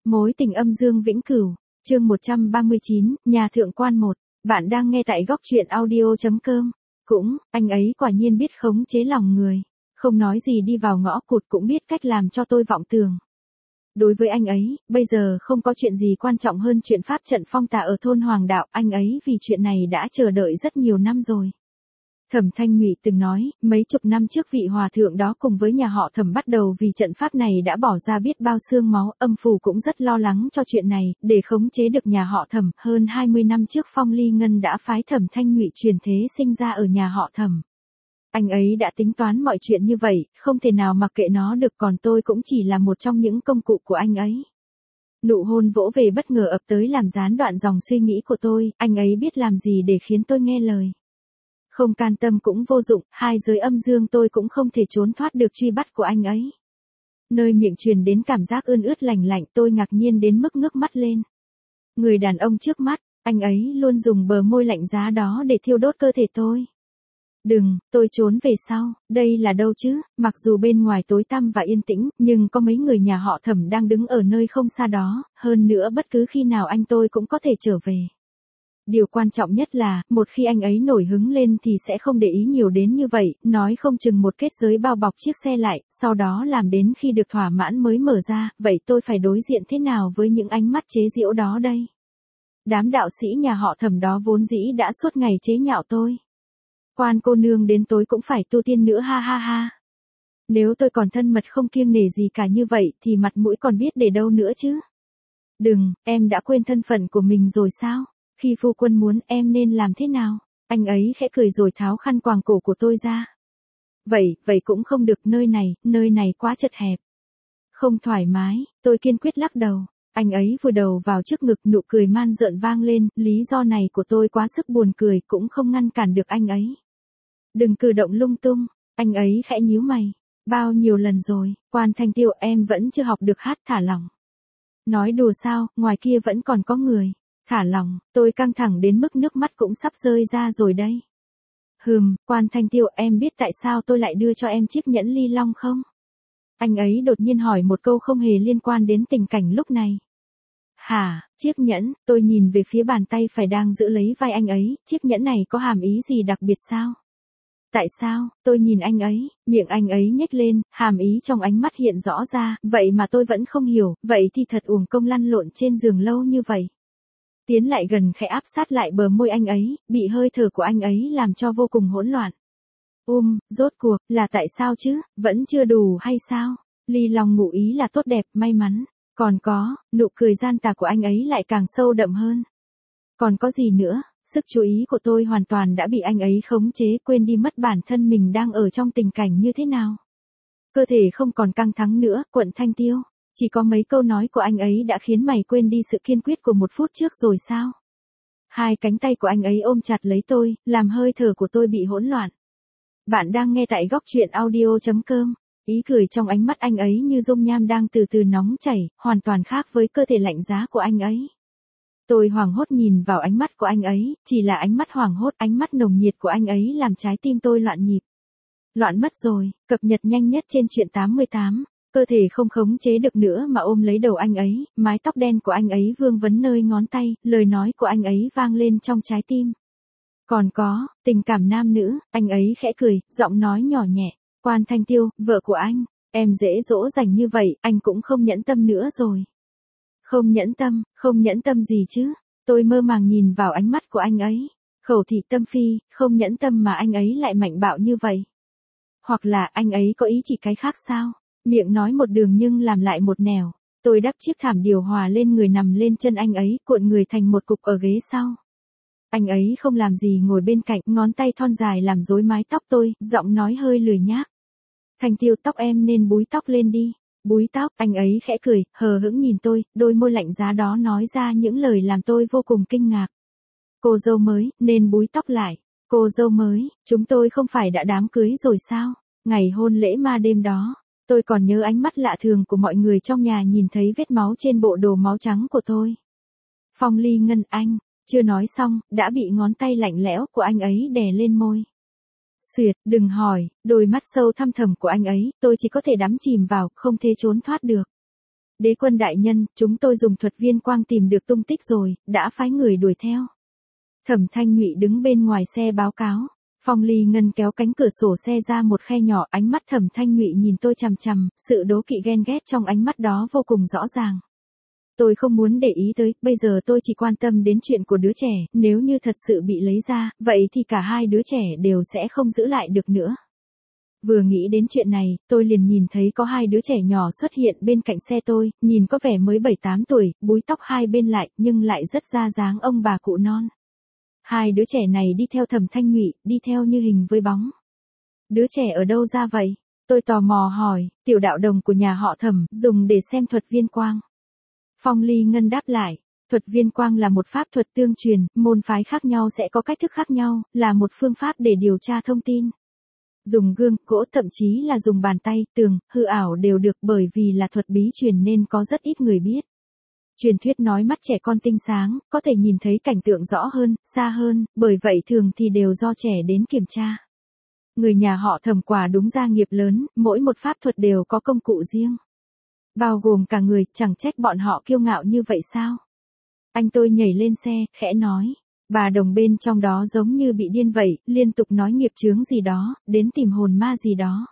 Mối tình âm dương vĩnh cửu, chương 139, nhà thượng quan 1. Bạn đang nghe tại góc truyện audio.com. Cũng, anh ấy quả nhiên biết khống chế lòng người. Không nói gì đi vào ngõ cụt cũng biết cách làm cho tôi vọng tường. Đối với anh ấy, bây giờ không có chuyện gì quan trọng hơn chuyện pháp trận phong tà ở thôn Hoàng Đạo. Anh ấy vì chuyện này đã chờ đợi rất nhiều năm rồi. Thẩm Thanh Nhụy từng nói, mấy chục năm trước vị hòa thượng đó cùng với nhà họ Thẩm bắt đầu vì trận pháp này đã bỏ ra biết bao xương máu, âm phủ cũng rất lo lắng cho chuyện này, để khống chế được nhà họ Thẩm. Hơn 20 năm trước Phong Ly Ngân đã phái Thẩm Thanh Nhụy truyền thế sinh ra ở nhà họ Thẩm. Anh ấy đã tính toán mọi chuyện như vậy, không thể nào mặc kệ nó được, còn tôi cũng chỉ là một trong những công cụ của anh ấy. Nụ hôn vỗ về bất ngờ ập tới làm gián đoạn dòng suy nghĩ của tôi, anh ấy biết làm gì để khiến tôi nghe lời. Không can tâm cũng vô dụng, hai giới âm dương tôi cũng không thể trốn thoát được truy bắt của anh ấy. Nơi miệng truyền đến cảm giác ươn ướt lành lạnh, tôi ngạc nhiên đến mức ngước mắt lên. Người đàn ông trước mắt, anh ấy luôn dùng bờ môi lạnh giá đó để thiêu đốt cơ thể tôi. Đừng, tôi trốn về sau, đây là đâu chứ, mặc dù bên ngoài tối tăm và yên tĩnh, nhưng có mấy người nhà họ Thẩm đang đứng ở nơi không xa đó, hơn nữa bất cứ khi nào anh tôi cũng có thể trở về. Điều quan trọng nhất là, một khi anh ấy nổi hứng lên thì sẽ không để ý nhiều đến như vậy, nói không chừng một kết giới bao bọc chiếc xe lại, sau đó làm đến khi được thỏa mãn mới mở ra, vậy tôi phải đối diện thế nào với những ánh mắt chế giễu đó đây? Đám đạo sĩ nhà họ Thẩm đó vốn dĩ đã suốt ngày chế nhạo tôi. Quan cô nương đến tối cũng phải tu tiên nữa, ha ha ha. Nếu tôi còn thân mật không kiêng nể gì cả như vậy thì mặt mũi còn biết để đâu nữa chứ? Đừng, em đã quên thân phận của mình rồi sao? Khi phu quân muốn em nên làm thế nào? Anh ấy khẽ cười rồi tháo khăn quàng cổ của tôi ra. Vậy cũng không được, nơi này quá chật hẹp. Không thoải mái, tôi kiên quyết lắc đầu. Anh ấy vùi đầu vào trước ngực, nụ cười man rợn vang lên, lý do này của tôi quá sức buồn cười cũng không ngăn cản được anh ấy. Đừng cử động lung tung, anh ấy khẽ nhíu mày. Bao nhiêu lần rồi, Quan Thanh Tiêu, em vẫn chưa học được hát, thả lỏng. Nói đùa sao, ngoài kia vẫn còn có người. Thả lỏng, tôi căng thẳng đến mức nước mắt cũng sắp rơi ra rồi đây. Quan Thanh Tiêu, em biết tại sao tôi lại đưa cho em chiếc nhẫn ly long không? Anh ấy đột nhiên hỏi một câu không hề liên quan đến tình cảnh lúc này. Hả, chiếc nhẫn, tôi nhìn về phía bàn tay phải đang giữ lấy vai anh ấy, chiếc nhẫn này có hàm ý gì đặc biệt sao? Tại sao, tôi nhìn anh ấy, miệng anh ấy nhếch lên, hàm ý trong ánh mắt hiện rõ ra, vậy mà tôi vẫn không hiểu, vậy thì thật uổng công lăn lộn trên giường lâu như vậy. Tiến lại gần khẽ áp sát lại bờ môi anh ấy, bị hơi thở của anh ấy làm cho vô cùng hỗn loạn. Rốt cuộc, là tại sao chứ, vẫn chưa đủ hay sao? Ly long ngụ ý là tốt đẹp, may mắn. Còn có, nụ cười gian tà của anh ấy lại càng sâu đậm hơn. Còn có gì nữa, sức chú ý của tôi hoàn toàn đã bị anh ấy khống chế, quên đi mất bản thân mình đang ở trong tình cảnh như thế nào. Cơ thể không còn căng thẳng nữa, Quận Thanh Tiêu. Chỉ có mấy câu nói của anh ấy đã khiến mày quên đi sự kiên quyết của một phút trước rồi sao? Hai cánh tay của anh ấy ôm chặt lấy tôi, làm hơi thở của tôi bị hỗn loạn. Bạn đang nghe tại góc truyện audio.com. Ý cười trong ánh mắt anh ấy như dung nham đang từ từ nóng chảy, hoàn toàn khác với cơ thể lạnh giá của anh ấy. Tôi hoảng hốt nhìn vào ánh mắt của anh ấy, chỉ là ánh mắt hoảng hốt, ánh mắt nồng nhiệt của anh ấy làm trái tim tôi loạn nhịp. Loạn mất rồi, cập nhật nhanh nhất trên truyện 88. Cơ thể không khống chế được nữa mà ôm lấy đầu anh ấy, mái tóc đen của anh ấy vương vấn nơi ngón tay, lời nói của anh ấy vang lên trong trái tim. Còn có, tình cảm nam nữ, anh ấy khẽ cười, giọng nói nhỏ nhẹ. Quan Thanh Tiêu, vợ của anh, em dễ dỗ dành như vậy, anh cũng không nhẫn tâm nữa rồi. Không nhẫn tâm gì chứ? Tôi mơ màng nhìn vào ánh mắt của anh ấy. Khẩu thị tâm phi, không nhẫn tâm mà anh ấy lại mạnh bạo như vậy. Hoặc là anh ấy có ý chỉ cái khác sao? Miệng nói một đường nhưng làm lại một nẻo. Tôi đắp chiếc thảm điều hòa lên người, nằm lên chân anh ấy, cuộn người thành một cục ở ghế sau. Anh ấy không làm gì ngồi bên cạnh, ngón tay thon dài làm rối mái tóc tôi, giọng nói hơi lười nhác. Thanh Tiêu, tóc em nên búi tóc lên đi. Búi tóc, anh ấy khẽ cười, hờ hững nhìn tôi, đôi môi lạnh giá đó nói ra những lời làm tôi vô cùng kinh ngạc. Cô dâu mới, nên búi tóc lại. Cô dâu mới, chúng tôi không phải đã đám cưới rồi sao? Ngày hôn lễ ma đêm đó, tôi còn nhớ ánh mắt lạ thường của mọi người trong nhà nhìn thấy vết máu trên bộ đồ máu trắng của tôi. Phong Ly Ngân, anh, chưa nói xong, đã bị ngón tay lạnh lẽo của anh ấy đè lên môi. Xuyệt, đừng hỏi, đôi mắt sâu thăm thẳm của anh ấy, tôi chỉ có thể đắm chìm vào, không thể trốn thoát được. Đế quân đại nhân, chúng tôi dùng thuật viên quang tìm được tung tích rồi, đã phái người đuổi theo. Thẩm Thanh Nhụy đứng bên ngoài xe báo cáo. Phong Ly Ngân kéo cánh cửa sổ xe ra một khe nhỏ, ánh mắt Thẩm Thanh Nhụy nhìn tôi chằm chằm, sự đố kỵ ghen ghét trong ánh mắt đó vô cùng rõ ràng. Tôi không muốn để ý tới, bây giờ tôi chỉ quan tâm đến chuyện của đứa trẻ, nếu như thật sự bị lấy ra, vậy thì cả hai đứa trẻ đều sẽ không giữ lại được nữa. Vừa nghĩ đến chuyện này, tôi liền nhìn thấy có hai đứa trẻ nhỏ xuất hiện bên cạnh xe tôi, nhìn có vẻ mới 7-8 tuổi, búi tóc hai bên lại, nhưng lại rất ra dáng ông bà cụ non. Hai đứa trẻ này đi theo Thẩm Thanh Nhụy, đi theo như hình với bóng. Đứa trẻ ở đâu ra vậy? Tôi tò mò hỏi, tiểu đạo đồng của nhà họ Thẩm, dùng để xem thuật viên quang. Phong Ly Ngân đáp lại, thuật viên quang là một pháp thuật tương truyền, môn phái khác nhau sẽ có cách thức khác nhau, là một phương pháp để điều tra thông tin. Dùng gương, gỗ, thậm chí là dùng bàn tay, tường, hư ảo đều được, bởi vì là thuật bí truyền nên có rất ít người biết. Truyền thuyết nói mắt trẻ con tinh sáng, có thể nhìn thấy cảnh tượng rõ hơn, xa hơn, bởi vậy thường thì đều do trẻ đến kiểm tra. Người nhà họ Thẩm quả đúng gia nghiệp lớn, mỗi một pháp thuật đều có công cụ riêng. Bao gồm cả người, chẳng trách bọn họ kiêu ngạo như vậy sao? Anh tôi nhảy lên xe, khẽ nói. Bà đồng bên trong đó giống như bị điên vậy, liên tục nói nghiệp chướng gì đó, đến tìm hồn ma gì đó.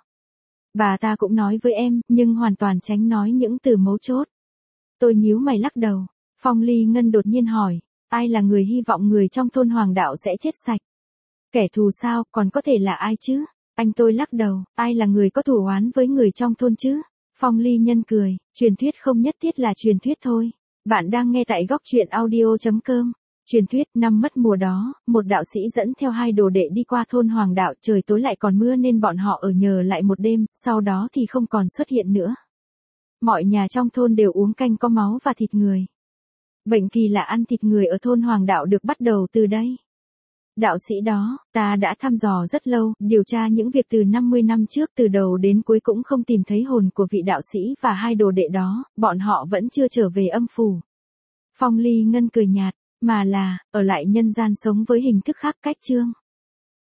Bà ta cũng nói với em, nhưng hoàn toàn tránh nói những từ mấu chốt. Tôi nhíu mày lắc đầu. Phong Ly Ngân đột nhiên hỏi, ai là người hy vọng người trong thôn Hoàng Đạo sẽ chết sạch? Kẻ thù sao, còn có thể là ai chứ? Anh tôi lắc đầu, ai là người có thù oán với người trong thôn chứ? Phong Ly Nhân cười, truyền thuyết không nhất thiết là truyền thuyết thôi. Bạn đang nghe tại góc truyện audio.com. Truyền thuyết, năm mất mùa đó, một đạo sĩ dẫn theo hai đồ đệ đi qua thôn Hoàng Đạo, trời tối lại còn mưa nên bọn họ ở nhờ lại một đêm, sau đó thì không còn xuất hiện nữa. Mọi nhà trong thôn đều uống canh có máu và thịt người. Bệnh kỳ lạ ăn thịt người ở thôn Hoàng Đạo được bắt đầu từ đây. Đạo sĩ đó, ta đã thăm dò rất lâu, điều tra những việc từ 50 năm trước, từ đầu đến cuối cũng không tìm thấy hồn của vị đạo sĩ và hai đồ đệ đó, bọn họ vẫn chưa trở về âm phủ. Phong Ly Ngân cười nhạt, mà là, ở lại nhân gian sống với hình thức khác cách chương.